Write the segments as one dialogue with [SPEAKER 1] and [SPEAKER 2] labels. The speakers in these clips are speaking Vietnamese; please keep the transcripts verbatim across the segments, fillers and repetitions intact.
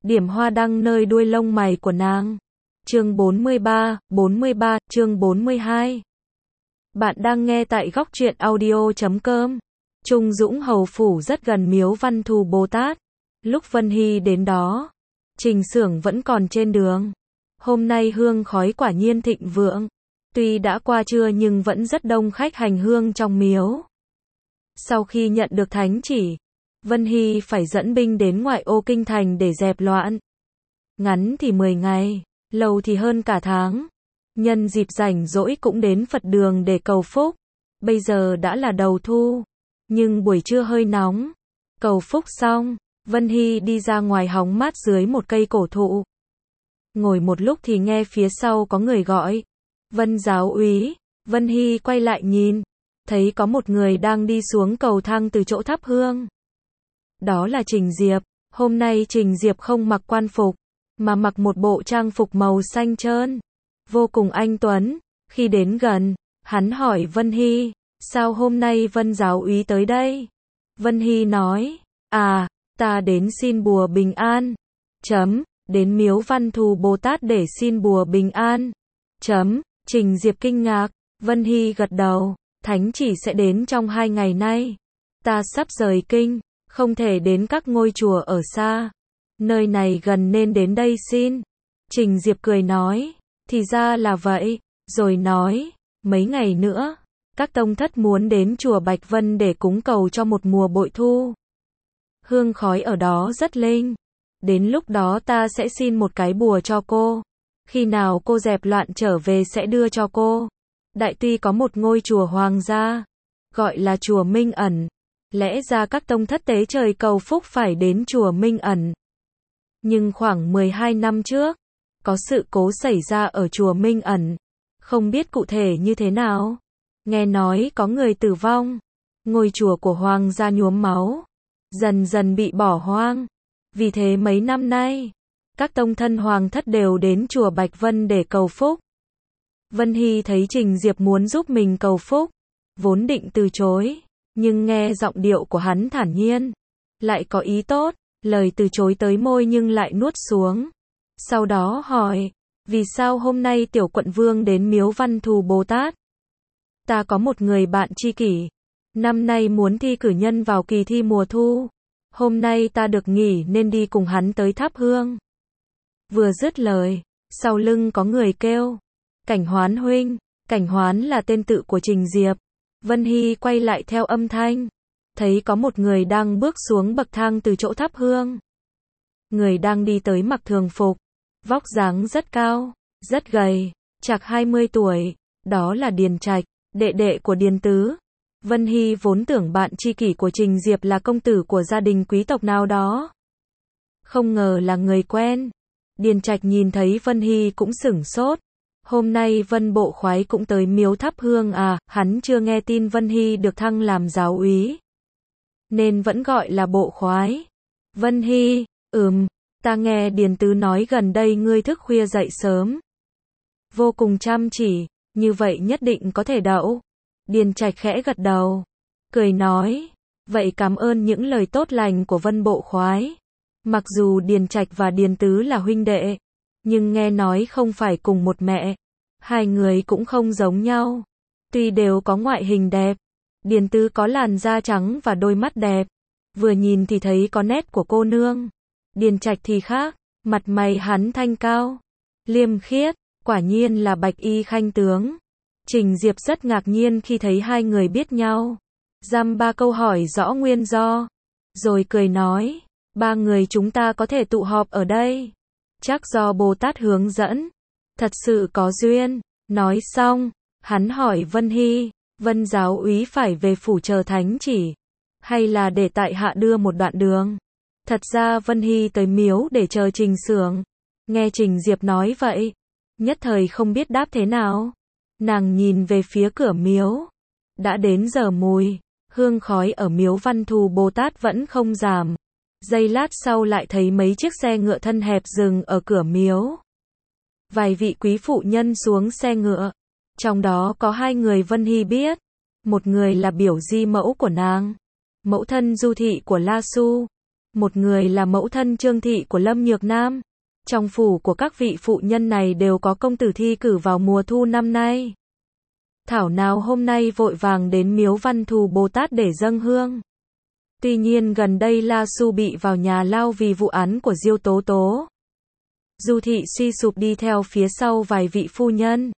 [SPEAKER 1] điểm hoa đăng nơi đuôi lông mày của nàng. Chương bốn mươi ba, bốn mươi ba, chương bốn mươi hai. Bạn đang nghe tại góc truyện audio chấm com. Trung Dũng Hầu Phủ rất gần miếu Văn Thù Bồ Tát. Lúc Vân Hy đến đó, Trình Xưởng vẫn còn trên đường. Hôm nay hương khói quả nhiên thịnh vượng. Tuy đã qua trưa nhưng vẫn rất đông khách hành hương trong miếu. Sau khi nhận được thánh chỉ, Vân Hy phải dẫn binh đến ngoại ô kinh thành để dẹp loạn. Ngắn thì mười ngày, lâu thì hơn cả tháng. Nhân dịp rảnh rỗi cũng đến Phật đường để cầu phúc. Bây giờ đã là đầu thu, nhưng buổi trưa hơi nóng. Cầu phúc xong, Vân Hy đi ra ngoài hóng mát dưới một cây cổ thụ. Ngồi một lúc thì nghe phía sau có người gọi. Vân giáo úy. Vân Hy quay lại nhìn, thấy có một người đang đi xuống cầu thang từ chỗ thắp hương. Đó là Trình Diệp. Hôm nay Trình Diệp không mặc quan phục, mà mặc một bộ trang phục màu xanh trơn, vô cùng anh tuấn. Khi đến gần, hắn hỏi Vân Hy, sao hôm nay Vân giáo úy tới đây? Vân Hy nói, à, ta đến xin bùa bình an. Chấm, đến miếu Văn Thù Bồ Tát để xin bùa bình an. Chấm, Trình Diệp kinh ngạc. Vân Hy gật đầu, thánh chỉ sẽ đến trong hai ngày nay. Ta sắp rời kinh, không thể đến các ngôi chùa ở xa. Nơi này gần nên đến đây xin. Trình Diệp cười nói, thì ra là vậy, rồi nói, mấy ngày nữa, các tông thất muốn đến chùa Bạch Vân để cúng cầu cho một mùa bội thu. Hương khói ở đó rất linh. Đến lúc đó ta sẽ xin một cái bùa cho cô. Khi nào cô dẹp loạn trở về sẽ đưa cho cô. Đại Tuy có một ngôi chùa hoàng gia, gọi là chùa Minh Ẩn. Lẽ ra các tông thất tế trời cầu phúc phải đến chùa Minh Ẩn. Nhưng khoảng mười hai năm trước, có sự cố xảy ra ở chùa Minh Ẩn. Không biết cụ thể như thế nào. Nghe nói có người tử vong. Ngôi chùa của hoàng gia nhuốm máu, dần dần bị bỏ hoang. Vì thế mấy năm nay, các tông thân hoàng thất đều đến chùa Bạch Vân để cầu phúc. Vân Hy thấy Trình Diệp muốn giúp mình cầu phúc, vốn định từ chối, nhưng nghe giọng điệu của hắn thản nhiên, lại có ý tốt, lời từ chối tới môi nhưng lại nuốt xuống. Sau đó hỏi, vì sao hôm nay tiểu quận vương đến miếu Văn Thù Bồ Tát? Ta có một người bạn tri kỷ, năm nay muốn thi cử nhân vào kỳ thi mùa thu. Hôm nay ta được nghỉ nên đi cùng hắn tới thắp hương. Vừa dứt lời, sau lưng có người kêu, Cảnh Hoán huynh. Cảnh Hoán là tên tự của Trình Diệp. Vân Hy quay lại theo âm thanh, thấy có một người đang bước xuống bậc thang từ chỗ thắp hương. Người đang đi tới mặc thường phục, vóc dáng rất cao, rất gầy, chạc hai mươi tuổi, đó là Điền Trạch, đệ đệ của Điền Tứ. Vân Hy vốn tưởng bạn tri kỷ của Trình Diệp là công tử của gia đình quý tộc nào đó. Không ngờ là người quen. Điền Trạch nhìn thấy Vân Hy cũng sửng sốt. Hôm nay Vân Bộ Khoái cũng tới miếu thắp hương à, hắn chưa nghe tin Vân Hy được thăng làm giáo úy, nên vẫn gọi là Bộ Khoái. Vân Hy, ừm, ta nghe Điền Tứ nói gần đây ngươi thức khuya dậy sớm, vô cùng chăm chỉ, như vậy nhất định có thể đậu. Điền Trạch khẽ gật đầu, cười nói, vậy cảm ơn những lời tốt lành của Vân Bộ Khoái. Mặc dù Điền Trạch và Điền Tứ là huynh đệ, nhưng nghe nói không phải cùng một mẹ. Hai người cũng không giống nhau. Tuy đều có ngoại hình đẹp, Điền Tứ có làn da trắng và đôi mắt đẹp, vừa nhìn thì thấy có nét của cô nương. Điền Trạch thì khác, mặt mày hắn thanh cao, liêm khiết, quả nhiên là bạch y khanh tướng. Trình Diệp rất ngạc nhiên khi thấy hai người biết nhau. Dăm ba câu hỏi rõ nguyên do, rồi cười nói, ba người chúng ta có thể tụ họp ở đây, chắc do Bồ Tát hướng dẫn, thật sự có duyên. Nói xong, hắn hỏi Vân Hy, Vân giáo úy phải về phủ chờ thánh chỉ, hay là để tại hạ đưa một đoạn đường? Thật ra Vân Hy tới miếu để chờ Trình Xưởng. Nghe Trình Diệp nói vậy, nhất thời không biết đáp thế nào. Nàng nhìn về phía cửa miếu. Đã đến giờ mùi, hương khói ở miếu Văn Thù Bồ Tát vẫn không giảm. Giây lát sau lại thấy mấy chiếc xe ngựa thân hẹp dừng ở cửa miếu. Vài vị quý phụ nhân xuống xe ngựa. Trong đó có hai người Vân Hy biết. Một người là biểu di mẫu của nàng, mẫu thân Du Thị của La Xu. một người là mẫu thân Trương thị của Lâm Nhược Nam. Trong phủ của các vị phụ nhân này đều có công tử thi cử vào mùa thu năm nay. Thảo nào hôm nay vội vàng đến miếu Văn Thù Bồ Tát để dâng hương. Tuy nhiên gần đây La Su bị vào nhà lao vì vụ án của Diêu Tố Tố. Du thị suy sụp đi theo phía sau vài vị phu nhân.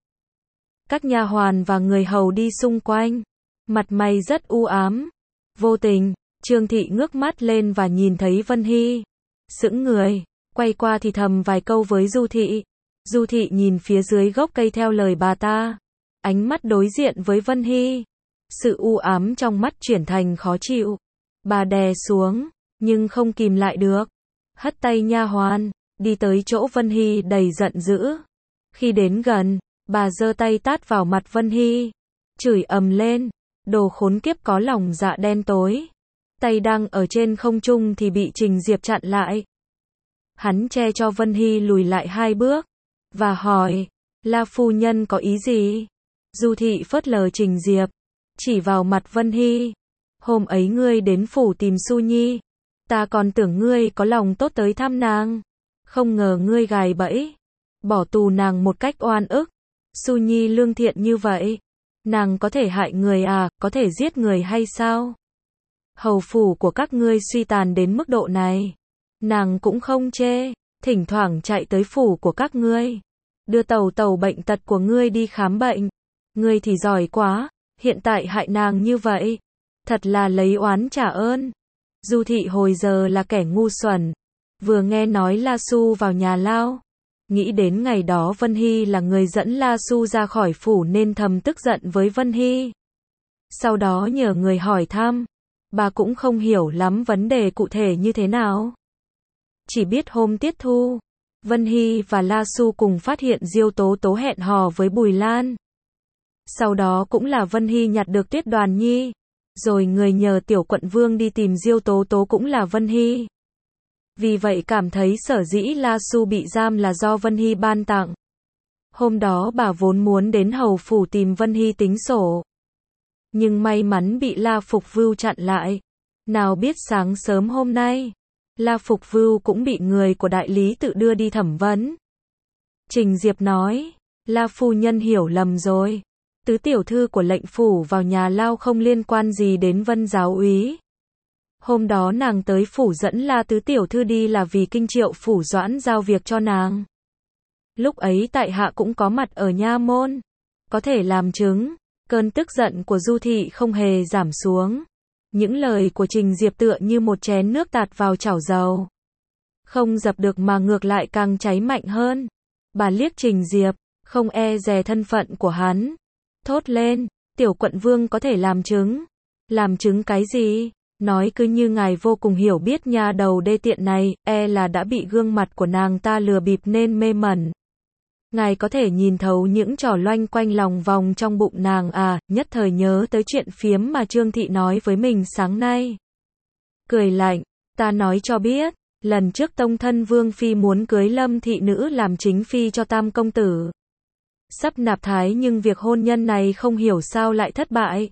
[SPEAKER 1] Các nha hoàn và người hầu đi xung quanh. Mặt mày rất u ám. Vô tình, Trương thị ngước mắt lên và nhìn thấy Vân Hy. Sững người, quay qua thì thầm vài câu với Du thị. Du thị nhìn phía dưới gốc cây theo lời bà ta. Ánh mắt đối diện với Vân Hy. Sự u ám trong mắt chuyển thành khó chịu. Bà đè xuống, nhưng không kìm lại được. Hất tay nha hoàn, đi tới chỗ Vân Hy đầy giận dữ. Khi đến gần, bà giơ tay tát vào mặt Vân Hy. Chửi ầm lên, đồ khốn kiếp có lòng dạ đen tối. Tay đang ở trên không trung thì bị Trình Diệp chặn lại. Hắn che cho Vân Hy lùi lại hai bước. Và hỏi, La phu nhân có ý gì? Du thị phớt lờ Trình Diệp, chỉ vào mặt Vân Hy. Hôm ấy ngươi đến phủ tìm Su Nhi. Ta còn tưởng ngươi có lòng tốt tới thăm nàng. Không ngờ ngươi gài bẫy. Bỏ tù nàng một cách oan ức. Su Nhi lương thiện như vậy. Nàng có thể hại người à, có thể giết người hay sao? Hầu phủ của các ngươi suy tàn đến mức độ này. Nàng cũng không chê. Thỉnh thoảng chạy tới phủ của các ngươi. Đưa tàu tàu bệnh tật của ngươi đi khám bệnh. Ngươi thì giỏi quá. Hiện tại hại nàng như vậy. Thật là lấy oán trả ơn. Du thị hồi giờ là kẻ ngu xuẩn. Vừa nghe nói La Su vào nhà lao. Nghĩ đến ngày đó Vân Hy là người dẫn La Su ra khỏi phủ nên thầm tức giận với Vân Hy. Sau đó nhờ người hỏi thăm. Bà cũng không hiểu lắm vấn đề cụ thể như thế nào. Chỉ biết hôm tiết thu, Vân Hy và La Su cùng phát hiện Diêu Tố Tố hẹn hò với Bùi Lan. Sau đó cũng là Vân Hy nhặt được Tuyết Đoàn Nhi. Rồi người nhờ Tiểu Quận Vương đi tìm Diêu Tố Tố cũng là Vân Hy. Vì vậy cảm thấy sở dĩ La Su bị giam là do Vân Hy ban tặng. Hôm đó bà vốn muốn đến hầu phủ tìm Vân Hy tính sổ. Nhưng may mắn bị La Phục Vưu chặn lại. Nào biết sáng sớm hôm nay, La Phục Vưu cũng bị người của đại lý tự đưa đi thẩm vấn. Trình Diệp nói, La phu nhân hiểu lầm rồi. Tứ tiểu thư của lệnh phủ vào nhà lao không liên quan gì đến Vân giáo úy. Hôm đó nàng tới phủ dẫn La tứ tiểu thư đi là vì kinh triệu phủ Doãn giao việc cho nàng. Lúc ấy tại hạ cũng có mặt ở nha môn. Có thể làm chứng, cơn tức giận của Du thị không hề giảm xuống. Những lời của Trình Diệp tựa như một chén nước tạt vào chảo dầu. Không dập được mà ngược lại càng cháy mạnh hơn. Bà liếc Trình Diệp, không e dè thân phận của hắn. Thốt lên, Tiểu Quận Vương có thể làm chứng. Làm chứng cái gì? Nói cứ như ngài vô cùng hiểu biết nha đầu đê tiện này, e là đã bị gương mặt của nàng ta lừa bịp nên mê mẩn. Ngài có thể nhìn thấu những trò loanh quanh lòng vòng trong bụng nàng à, nhất thời nhớ tới chuyện phiếm mà Trương thị nói với mình sáng nay. Cười lạnh, ta nói cho biết, lần trước tông thân Vương Phi muốn cưới Lâm thị nữ làm chính phi cho Tam công tử. Sắp nạp thái nhưng việc hôn nhân này không hiểu sao lại thất bại.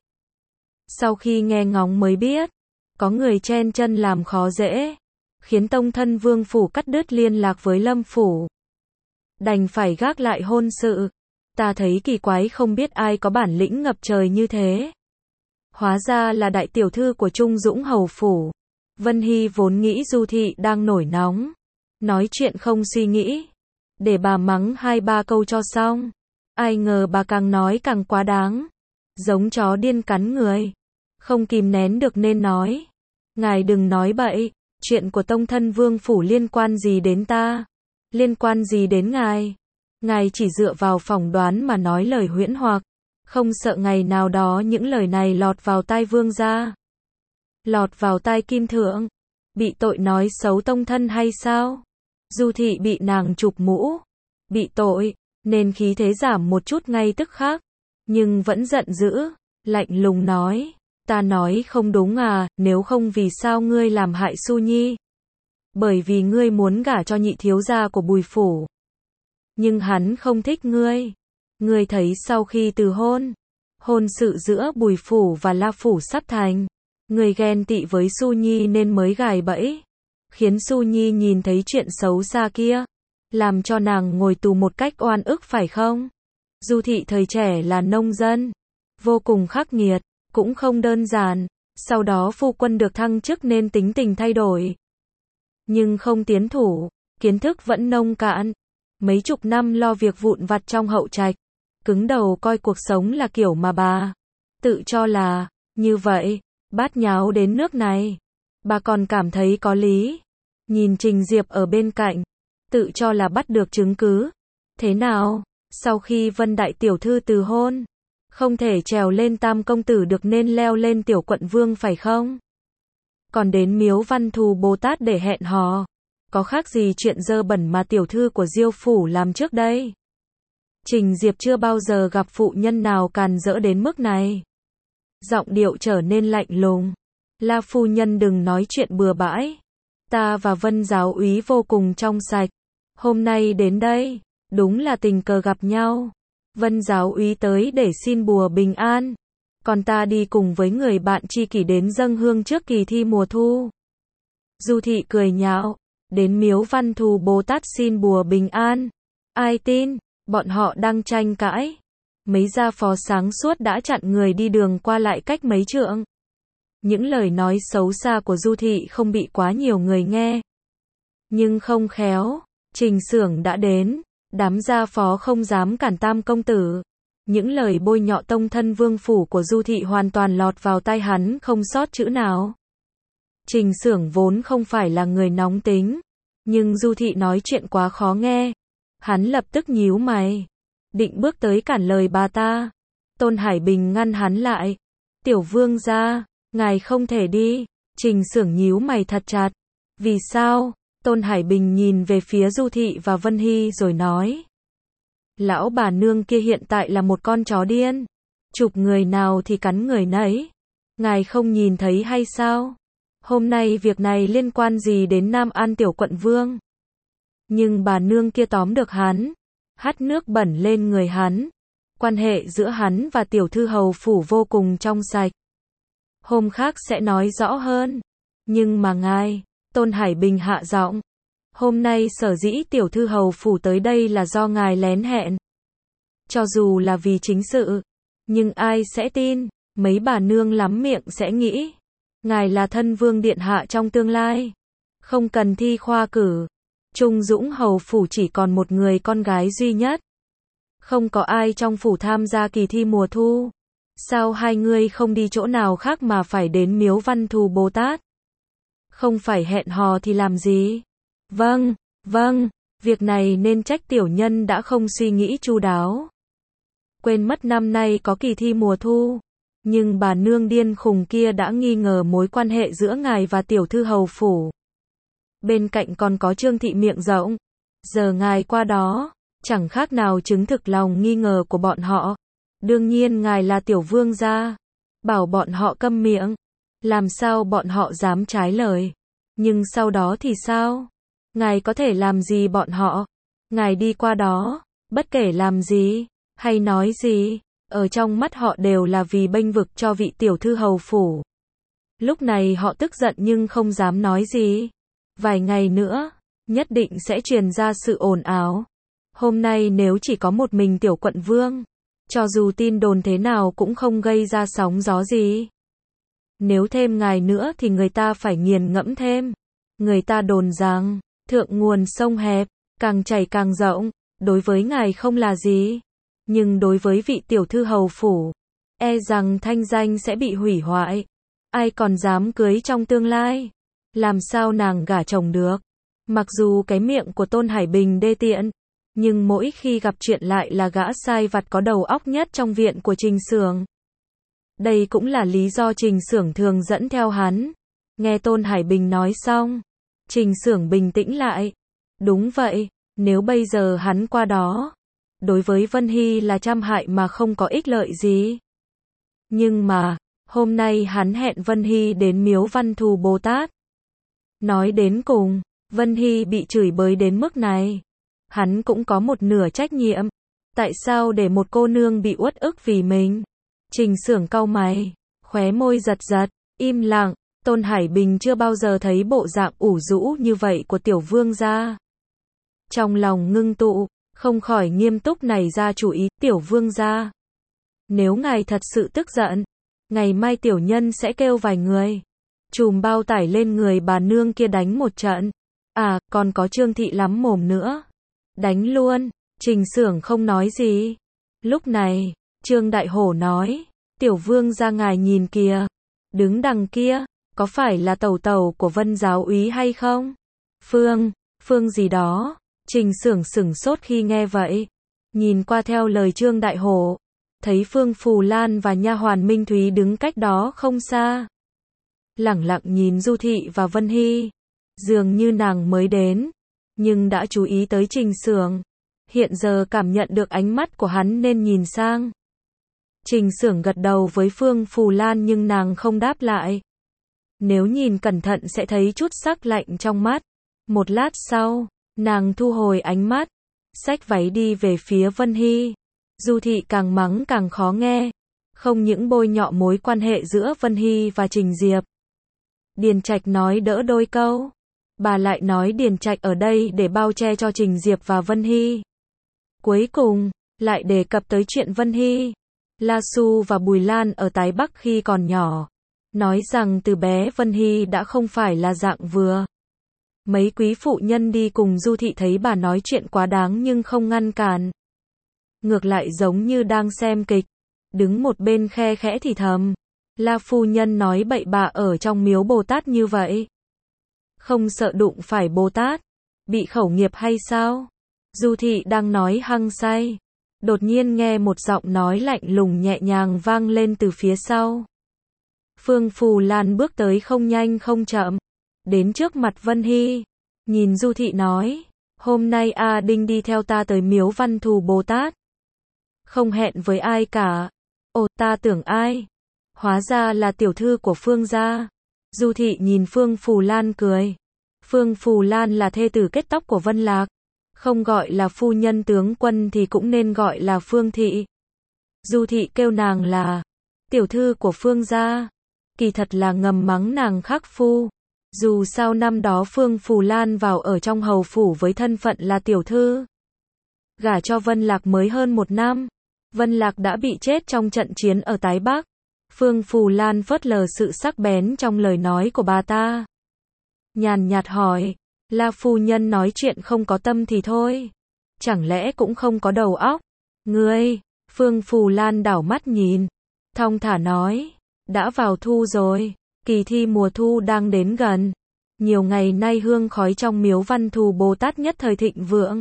[SPEAKER 1] Sau khi nghe ngóng mới biết, có người chen chân làm khó dễ, khiến tông thân Vương phủ cắt đứt liên lạc với Lâm phủ. Đành phải gác lại hôn sự. Ta thấy kỳ quái không biết ai có bản lĩnh ngập trời như thế. Hóa ra là đại tiểu thư của Trung Dũng hầu phủ. Vân Hy vốn nghĩ Du thị đang nổi nóng, nói chuyện không suy nghĩ, để bà mắng hai ba câu cho xong. Ai ngờ bà càng nói càng quá đáng, giống chó điên cắn người. Không kìm nén được nên nói, ngài đừng nói bậy, chuyện của tông thân Vương phủ liên quan gì đến ta? Liên quan gì đến ngài? Ngài chỉ dựa vào phỏng đoán mà nói lời huyễn hoặc, không sợ ngày nào đó những lời này lọt vào tai vương gia, lọt vào tai kim thượng, bị tội nói xấu tông thân hay sao? Du thị bị nàng chụp mũ, bị tội, nên khí thế giảm một chút ngay tức khắc, nhưng vẫn giận dữ, lạnh lùng nói, ta nói không đúng à, nếu không vì sao ngươi làm hại Su Nhi? Bởi vì ngươi muốn gả cho nhị thiếu gia của Bùi phủ. Nhưng hắn không thích ngươi. Ngươi thấy sau khi từ hôn, hôn sự giữa Bùi phủ và La phủ sắp thành, ngươi ghen tị với Su Nhi nên mới gài bẫy. khiến Su Nhi nhìn thấy chuyện xấu xa kia, làm cho nàng ngồi tù một cách oan ức phải không? Du thị thời trẻ là nông dân, vô cùng khắc nghiệt, cũng không đơn giản, sau đó phu quân được thăng chức nên tính tình thay đổi. Nhưng không tiến thủ, kiến thức vẫn nông cạn, mấy chục năm lo việc vụn vặt trong hậu trạch, cứng đầu coi cuộc sống là kiểu mà bà tự cho là như vậy, bát nháo đến nước này, bà còn cảm thấy có lý. Nhìn Trình Diệp ở bên cạnh, tự cho là bắt được chứng cứ. Thế nào, sau khi Vân đại tiểu thư từ hôn, không thể trèo lên tam công tử được nên leo lên tiểu quận vương phải không? Còn đến miếu Văn Thù Bồ Tát để hẹn hò, có khác gì chuyện dơ bẩn mà tiểu thư của Diêu phủ làm trước đây? Trình Diệp chưa bao giờ gặp phụ nhân nào càn rỡ đến mức này. Giọng điệu trở nên lạnh lùng. La phu nhân đừng nói chuyện bừa bãi. Ta và Vân giáo úy vô cùng trong sạch. Hôm nay đến đây, đúng là tình cờ gặp nhau. Vân giáo úy tới để xin bùa bình an. Còn ta đi cùng với người bạn tri kỷ đến dâng hương trước kỳ thi mùa thu. Du thị cười nhạo. Đến miếu Văn Thù Bồ Tát xin bùa bình an. Ai tin, bọn họ đang tranh cãi. Mấy gia phó sáng suốt đã chặn người đi đường qua lại cách mấy trượng. Những lời nói xấu xa của Du thị không bị quá nhiều người nghe. Nhưng không khéo, Trình Xưởng đã đến, đám gia phó không dám cản tam công tử. Những lời bôi nhọ tông thân vương phủ của Du thị hoàn toàn lọt vào tai hắn không sót chữ nào. Trình Xưởng vốn không phải là người nóng tính, nhưng Du thị nói chuyện quá khó nghe. Hắn lập tức nhíu mày, định bước tới cản lời bà ta. Tôn Hải Bình ngăn hắn lại. Tiểu vương gia, ngài không thể đi. Trình Xưởng nhíu mày thật chặt. Vì sao? Tôn Hải Bình nhìn về phía Du thị và Vân Hy rồi nói. Lão bà nương kia hiện tại là một con chó điên. Chụp người nào thì cắn người nấy. Ngài không nhìn thấy hay sao? Hôm nay việc này liên quan gì đến Nam An tiểu quận vương? Nhưng bà nương kia tóm được hắn, hắt nước bẩn lên người hắn. Quan hệ giữa hắn và tiểu thư hầu phủ vô cùng trong sạch. Hôm khác sẽ nói rõ hơn. Nhưng mà ngài, Tôn Hải Bình hạ giọng. Hôm nay sở dĩ tiểu thư hầu phủ tới đây là do ngài lén hẹn. Cho dù là vì chính sự, nhưng ai sẽ tin, mấy bà nương lắm miệng sẽ nghĩ. Ngài là thân vương điện hạ trong tương lai. Không cần thi khoa cử. Trung Dũng hầu phủ chỉ còn một người con gái duy nhất. Không có ai trong phủ tham gia kỳ thi mùa thu. Sao hai người không đi chỗ nào khác mà phải đến miếu Văn Thù Bồ Tát? Không phải hẹn hò thì làm gì? Vâng, vâng, việc này nên trách tiểu nhân đã không suy nghĩ chu đáo. Quên mất năm nay có kỳ thi mùa thu. Nhưng bà nương điên khùng kia đã nghi ngờ mối quan hệ giữa ngài và tiểu thư hầu phủ. Bên cạnh còn có Trương thị miệng rộng. Giờ ngài qua đó, chẳng khác nào chứng thực lòng nghi ngờ của bọn họ. Đương nhiên ngài là tiểu vương gia. Bảo bọn họ câm miệng. Làm sao bọn họ dám trái lời. Nhưng sau đó thì sao? Ngài có thể làm gì bọn họ? Ngài đi qua đó, bất kể làm gì, hay nói gì, ở trong mắt họ đều là vì bênh vực cho vị tiểu thư hầu phủ. Lúc này họ tức giận nhưng không dám nói gì. Vài ngày nữa, nhất định sẽ truyền ra sự ồn ào. Hôm nay nếu chỉ có một mình tiểu quận vương, cho dù tin đồn thế nào cũng không gây ra sóng gió gì. Nếu thêm ngài nữa thì người ta phải nghiền ngẫm thêm. Người ta đồn rằng, thượng nguồn sông hẹp, càng chảy càng rộng, đối với ngài không là gì. Nhưng đối với vị tiểu thư hầu phủ, e rằng thanh danh sẽ bị hủy hoại. Ai còn dám cưới trong tương lai? Làm sao nàng gả chồng được? Mặc dù cái miệng của Tôn Hải Bình đê tiện, nhưng mỗi khi gặp chuyện lại là gã sai vặt có đầu óc nhất trong viện của Trình Xưởng. Đây cũng là lý do Trình Xưởng thường dẫn theo hắn. Nghe Tôn Hải Bình nói xong, Trình Xưởng bình tĩnh lại. Đúng vậy, nếu bây giờ hắn qua đó, đối với Vân Hy là trăm hại mà không có ích lợi gì. Nhưng mà, hôm nay hắn hẹn Vân Hy đến miếu Văn Thù Bồ Tát. Nói đến cùng, Vân Hy bị chửi bới đến mức này. Hắn cũng có một nửa trách nhiệm. Tại sao để một cô nương bị uất ức vì mình? Trình Xưởng cau mày, khóe môi giật giật, im lặng. Tôn Hải Bình chưa bao giờ thấy bộ dạng ủ rũ như vậy của tiểu vương gia. Trong lòng ngưng tụ, không khỏi nghiêm túc nảy ra chủ ý, tiểu vương gia. Nếu ngài thật sự tức giận, ngày mai tiểu nhân sẽ kêu vài người. Chùm bao tải lên người bà nương kia đánh một trận. À, còn có Trương Thị lắm mồm nữa. Đánh luôn, Trình Xưởng không nói gì. Lúc này, Trương Đại Hổ nói, tiểu vương gia ngài nhìn kìa. Đứng đằng kia, có phải là tẩu tẩu của Vân giáo úy hay không? Phương, Phương gì đó. Trình Xưởng sửng sốt khi nghe vậy. Nhìn qua theo lời Trương Đại Hổ, thấy Phương Phù Lan và nha hoàn Minh Thúy đứng cách đó không xa. Lẳng lặng nhìn Du Thị và Vân Hy. Dường như nàng mới đến, nhưng đã chú ý tới Trình Xưởng. Hiện giờ cảm nhận được ánh mắt của hắn nên nhìn sang. Trình Xưởng gật đầu với Phương Phù Lan nhưng nàng không đáp lại. Nếu nhìn cẩn thận sẽ thấy chút sắc lạnh trong mắt. Một lát sau, nàng thu hồi ánh mắt, xách váy đi về phía Vân Hy. Du Thị càng mắng càng khó nghe, không những bôi nhọ mối quan hệ giữa Vân Hy và Trình Diệp. Điền Trạch nói đỡ đôi câu, bà lại nói Điền Trạch ở đây để bao che cho Trình Diệp và Vân Hy. Cuối cùng, lại đề cập tới chuyện Vân Hy. La Xu và Bùi Lan ở Tái Bắc khi còn nhỏ, nói rằng từ bé Vân Hy đã không phải là dạng vừa. Mấy quý phụ nhân đi cùng Du Thị thấy bà nói chuyện quá đáng nhưng không ngăn cản. Ngược lại giống như đang xem kịch, đứng một bên khe khẽ thì thầm. La phu nhân nói bậy bạ ở trong miếu Bồ Tát như vậy. Không sợ đụng phải Bồ Tát, bị khẩu nghiệp hay sao? Du Thị đang nói hăng say, đột nhiên nghe một giọng nói lạnh lùng nhẹ nhàng vang lên từ phía sau. Phương Phù Lan bước tới không nhanh không chậm, đến trước mặt Vân Hy, nhìn Du Thị nói, hôm nay A Đinh đi theo ta tới miếu Văn Thù Bồ Tát. Không hẹn với ai cả. Ồ, ta tưởng ai? Hóa ra là tiểu thư của Phương gia. Du Thị nhìn Phương Phù Lan cười. Phương Phù Lan là thê tử kết tóc của Vân Lạc. Không gọi là phu nhân tướng quân thì cũng nên gọi là Phương Thị. Du Thị kêu nàng là tiểu thư của Phương gia. Kỳ thật là ngầm mắng nàng khắc phu. Dù sao năm đó Phương Phù Lan vào ở trong hầu phủ với thân phận là tiểu thư. Gả cho Vân Lạc mới hơn một năm. Vân Lạc đã bị chết trong trận chiến ở Tái Bắc. Phương Phù Lan phớt lờ sự sắc bén trong lời nói của bà ta. Nhàn nhạt hỏi, La phu nhân nói chuyện không có tâm thì thôi. Chẳng lẽ cũng không có đầu óc? Ngươi, Phương Phù Lan đảo mắt nhìn. Thong thả nói, đã vào thu rồi. Kỳ thi mùa thu đang đến gần. Nhiều ngày nay hương khói trong miếu Văn Thù Bồ Tát nhất thời thịnh vượng.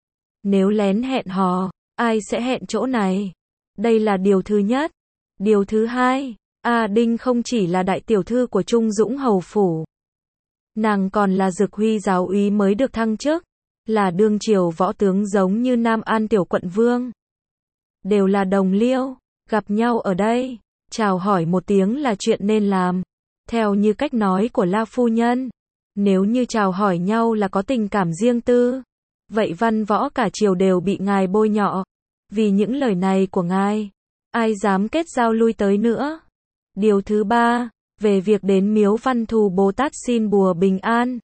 [SPEAKER 1] Nếu lén hẹn hò, ai sẽ hẹn chỗ này? Đây là điều thứ nhất. Điều thứ hai, A Đinh không chỉ là đại tiểu thư của Trung Dũng hầu phủ. Nàng còn là Dực Huy giáo úy mới được thăng chức, là đương triều võ tướng giống như Nam An tiểu quận vương. Đều là đồng liêu, gặp nhau ở đây, chào hỏi một tiếng là chuyện nên làm. Theo như cách nói của La phu nhân, nếu như chào hỏi nhau là có tình cảm riêng tư, vậy văn võ cả triều đều bị ngài bôi nhọ. Vì những lời này của ngài, ai dám kết giao lui tới nữa. Điều thứ ba, về việc đến miếu Văn Thù Bồ Tát xin bùa bình an.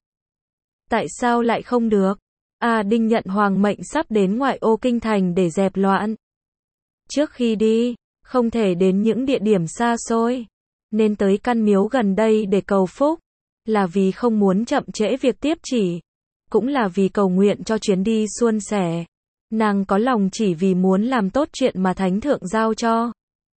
[SPEAKER 1] Tại sao lại không được? A Đinh nhận hoàng mệnh sắp đến ngoại ô kinh thành để dẹp loạn. Trước khi đi, không thể đến những địa điểm xa xôi, nên tới căn miếu gần đây để cầu phúc, là vì không muốn chậm trễ việc tiếp chỉ, cũng là vì cầu nguyện cho chuyến đi suôn sẻ. Nàng có lòng chỉ vì muốn làm tốt chuyện mà thánh thượng giao cho,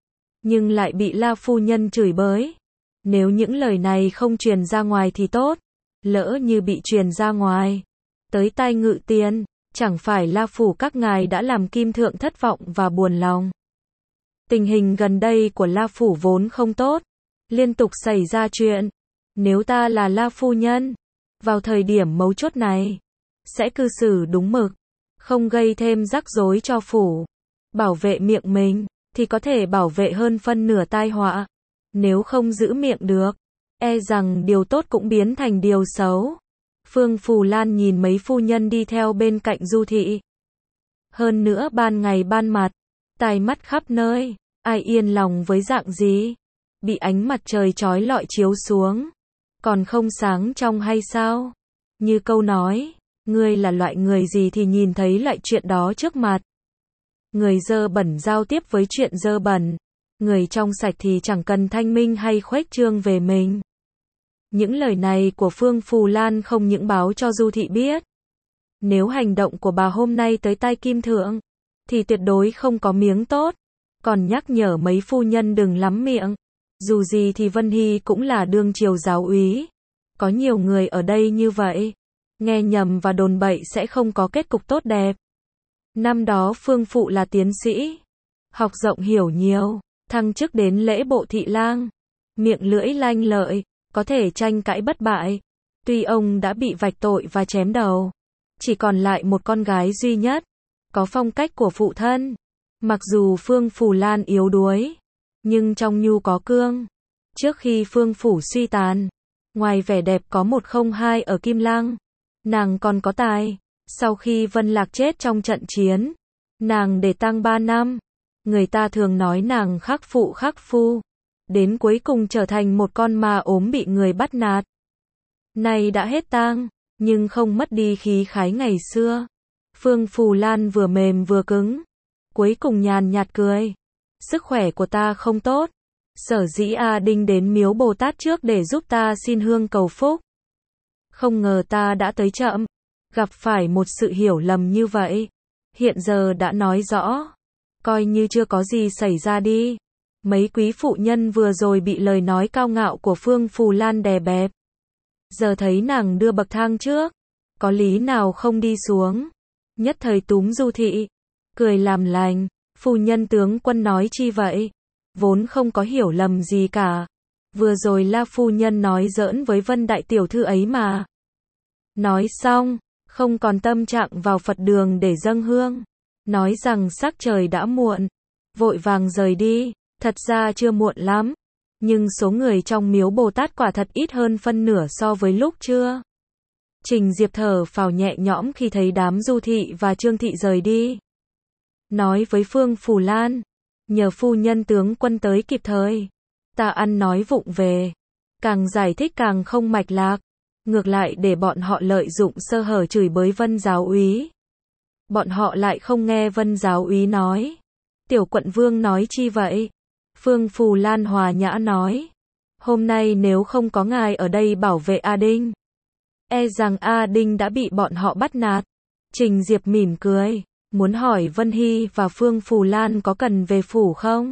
[SPEAKER 1] nhưng lại bị La phu nhân chửi bới. Nếu những lời này không truyền ra ngoài thì tốt, lỡ như bị truyền ra ngoài, tới tai Ngự Tiền, chẳng phải La phủ các ngài đã làm Kim thượng thất vọng và buồn lòng. Tình hình gần đây của La phủ vốn không tốt, liên tục xảy ra chuyện. Nếu ta là La phu nhân, vào thời điểm mấu chốt này, sẽ cư xử đúng mực, không gây thêm rắc rối cho phủ, bảo vệ miệng mình, thì có thể bảo vệ hơn phân nửa tai họa. Nếu không giữ miệng được, e rằng điều tốt cũng biến thành điều xấu. Phương Phù Lan nhìn mấy phu nhân đi theo bên cạnh Du Thị. Hơn nữa ban ngày ban mặt, tai mắt khắp nơi, ai yên lòng với dạng gì? Bị ánh mặt trời chói lọi chiếu xuống, Còn không sáng trong hay sao? Như câu nói, ngươi là loại người gì thì nhìn thấy loại chuyện đó trước mặt. Người dơ bẩn giao tiếp với chuyện dơ bẩn. Người trong sạch thì chẳng cần thanh minh hay khuếch trương về mình. Những lời này của Phương Phù Lan không những báo cho Du Thị biết. Nếu hành động của bà hôm nay tới tai Kim Thượng, thì tuyệt đối không có miếng tốt. Còn nhắc nhở mấy phu nhân đừng lắm miệng. Dù gì thì Vân Hy cũng là đương triều giáo úy. Có nhiều người ở đây như vậy. Nghe nhầm và đồn bậy sẽ không có kết cục tốt đẹp. Năm đó Phương Phụ là tiến sĩ. Học rộng hiểu nhiều. Thăng chức đến lễ bộ thị lang. Miệng lưỡi lanh lợi. Có thể tranh cãi bất bại. Tuy ông đã bị vạch tội và chém đầu. Chỉ còn lại một con gái duy nhất. Có phong cách của phụ thân. Mặc dù Phương Phù Lan yếu đuối. Nhưng trong nhu có cương. Trước khi Phương Phủ suy tàn. Ngoài vẻ đẹp có một không hai ở Kim Lăng. Nàng còn có tài. Sau khi Vân Lạc chết trong trận chiến. Nàng để tang ba năm. Người ta thường nói nàng khắc phụ khắc phu. Đến cuối cùng trở thành một con ma ốm bị người bắt nạt. Nay đã hết tang. Nhưng không mất đi khí khái ngày xưa. Phương Phù Lan vừa mềm vừa cứng. Cuối cùng nhàn nhạt cười. Sức khỏe của ta không tốt. Sở dĩ A Đinh đến miếu Bồ Tát trước để giúp ta xin hương cầu phúc. Không ngờ ta đã tới chậm. Gặp phải một sự hiểu lầm như vậy. Hiện giờ đã nói rõ. Coi như chưa có gì xảy ra đi. Mấy quý phụ nhân vừa rồi bị lời nói cao ngạo của Phương Phù Lan đè bẹp. Giờ thấy nàng đưa bậc thang trước. Có lý nào không đi xuống. Nhất thời túm Du Thị. Cười làm lành. Phu nhân tướng quân nói chi vậy? Vốn không có hiểu lầm gì cả. Vừa rồi La phu nhân nói giỡn với Vân đại tiểu thư ấy mà. Nói xong, không còn tâm trạng vào Phật đường để dâng hương. Nói rằng sắc trời đã muộn. Vội vàng rời đi. Thật ra chưa muộn lắm. Nhưng số người trong miếu Bồ Tát quả thật ít hơn phân nửa so với lúc trưa. Trình Diệp thở phào nhẹ nhõm khi thấy đám Du Thị và Trương Thị rời đi. Nói với Phương Phù Lan. Nhờ phu nhân tướng quân tới kịp thời. Ta ăn nói vụng về. Càng giải thích càng không mạch lạc. Ngược lại để bọn họ lợi dụng sơ hở chửi bới Vân giáo úy. Bọn họ lại không nghe Vân giáo úy nói. Tiểu quận vương nói chi vậy? Phương Phù Lan hòa nhã nói. Hôm nay nếu không có ngài ở đây bảo vệ A Đinh. E rằng A Đinh đã bị bọn họ bắt nạt. Trình Diệp mỉm cười. Muốn hỏi Vân Hy và Phương Phù Lan có cần về phủ không?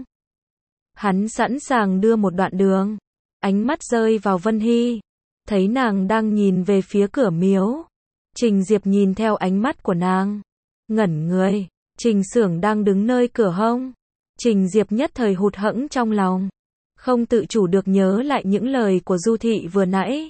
[SPEAKER 1] Hắn sẵn sàng đưa một đoạn đường. Ánh mắt rơi vào Vân Hy. Thấy nàng đang nhìn về phía cửa miếu. Trình Diệp nhìn theo ánh mắt của nàng. Ngẩn người. Trình Xưởng đang đứng nơi cửa hông. Trình Diệp nhất thời hụt hẫng trong lòng. Không tự chủ được nhớ lại những lời của Du Thị vừa nãy.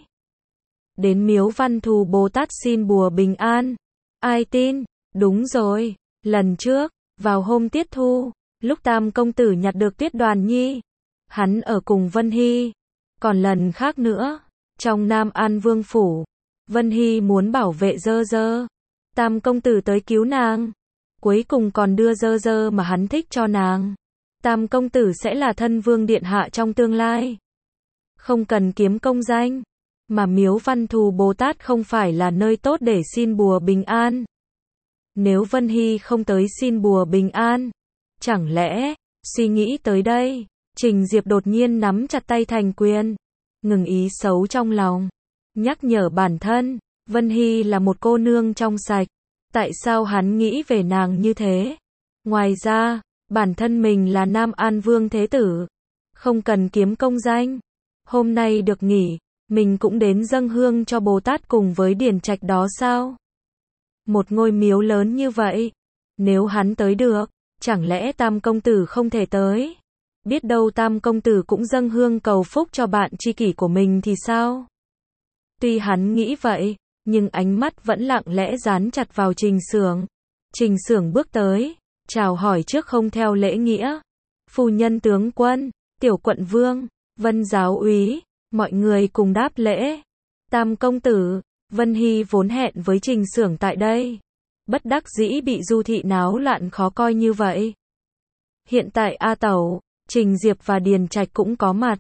[SPEAKER 1] Đến miếu Văn Thù Bồ Tát xin bùa bình an. Ai tin? Đúng rồi. Lần trước, vào hôm tiết thu, lúc Tam công tử nhặt được Tuyết Đoàn Nhi. Hắn ở cùng Vân Hy. Còn lần khác nữa, trong Nam An Vương Phủ, Vân Hy muốn bảo vệ Dơ Dơ. Tam công tử tới cứu nàng. Cuối cùng còn đưa Dơ Dơ mà hắn thích cho nàng. Tam công tử sẽ là thân vương điện hạ trong tương lai. Không cần kiếm công danh. Mà miếu Văn Thù Bồ Tát không phải là nơi tốt để xin bùa bình an. Nếu Vân Hy không tới xin bùa bình an. Chẳng lẽ, suy nghĩ tới đây, Trình Diệp đột nhiên nắm chặt tay thành quyền. Ngừng ý xấu trong lòng. Nhắc nhở bản thân, Vân Hy là một cô nương trong sạch. Tại sao hắn nghĩ về nàng như thế? Ngoài ra, bản thân mình là Nam An Vương Thế Tử. Không cần kiếm công danh. Hôm nay được nghỉ, mình cũng đến dâng hương cho Bồ Tát cùng với điển trạch đó sao? Một ngôi miếu lớn như vậy. Nếu hắn tới được, chẳng lẽ Tam công tử không thể tới? Biết đâu Tam công tử cũng dâng hương cầu phúc cho bạn tri kỷ của mình thì sao? Tuy hắn nghĩ vậy, nhưng ánh mắt vẫn lặng lẽ dán chặt vào Trình Xưởng. Trình Xưởng bước tới, chào hỏi trước không theo lễ nghĩa. Phu nhân tướng quân, tiểu quận vương, Vân giáo úy, mọi người cùng đáp lễ. Tam công tử, Vân Hy vốn hẹn với Trình Xưởng tại đây. Bất đắc dĩ bị Du Thị náo loạn khó coi như vậy. Hiện tại A Tẩu, Trình Diệp và Điền Trạch cũng có mặt.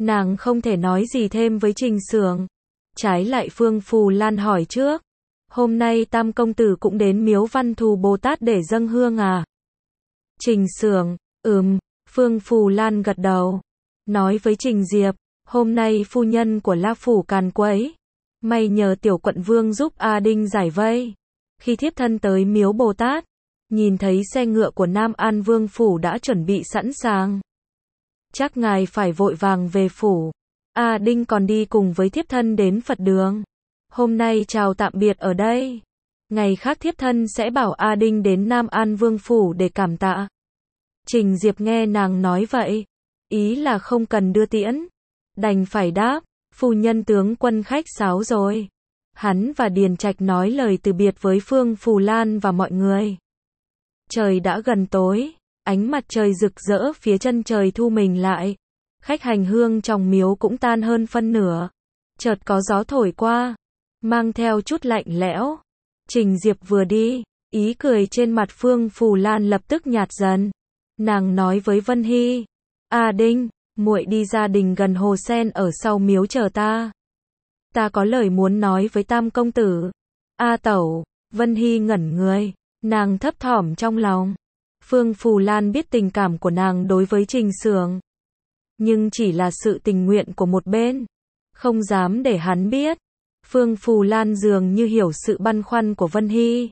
[SPEAKER 1] Nàng không thể nói gì thêm với Trình Xưởng. Trái lại Phương Phù Lan hỏi trước. Hôm nay Tam công tử cũng đến miếu Văn Thù Bồ Tát để dâng hương à? Trình Xưởng, ừm, Phương Phù Lan gật đầu. Nói với Trình Diệp, hôm nay phu nhân của La Phủ càn quấy. May nhờ tiểu quận vương giúp A Đinh giải vây. Khi thiếp thân tới miếu Bồ Tát, nhìn thấy xe ngựa của Nam An Vương Phủ đã chuẩn bị sẵn sàng. Chắc ngài phải vội vàng về phủ. A Đinh còn đi cùng với thiếp thân đến Phật đường. Hôm nay chào tạm biệt ở đây. Ngày khác thiếp thân sẽ bảo A Đinh đến Nam An Vương Phủ để cảm tạ. Trình Diệp nghe nàng nói vậy. Ý là không cần đưa tiễn. Đành phải đáp, phu nhân tướng quân khách sáo rồi. Hắn và Điền Trạch nói lời từ biệt với Phương Phù Lan và mọi người. Trời đã gần tối, ánh mặt trời rực rỡ phía chân trời thu mình lại. Khách hành hương trong miếu cũng tan hơn phân nửa. Chợt có gió thổi qua, mang theo chút lạnh lẽo. Trình Diệp vừa đi, ý cười trên mặt Phương Phù Lan lập tức nhạt dần. Nàng nói với Vân Hy, A Đinh, muội đi gia đình gần hồ sen ở sau miếu chờ ta. Ta có lời muốn nói với Tam công tử. A tẩu, Vân Hy ngẩn người, nàng thấp thỏm trong lòng. Phương Phù Lan biết tình cảm của nàng đối với Trình Xưởng, nhưng chỉ là sự tình nguyện của một bên, không dám để hắn biết. Phương Phù Lan dường như hiểu sự băn khoăn của Vân Hy.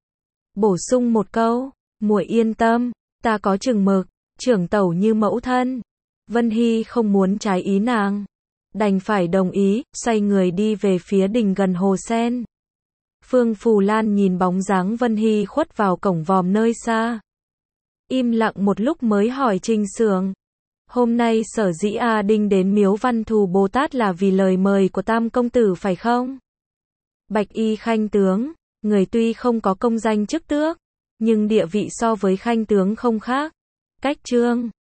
[SPEAKER 1] Bổ sung một câu, muội yên tâm, ta có chừng mực, trưởng tẩu như mẫu thân. Vân Hy không muốn trái ý nàng, đành phải đồng ý, xoay người đi về phía đình gần hồ sen. Phương Phù Lan nhìn bóng dáng Vân Hy khuất vào cổng vòm nơi xa. Im lặng một lúc mới hỏi Trình Xưởng. Hôm nay sở dĩ A Đinh đến miếu Văn Thù Bồ Tát là vì lời mời của Tam công tử phải không? Bạch y khanh tướng, người tuy không có công danh chức tước, nhưng địa vị so với khanh tướng không khác. Cách trương,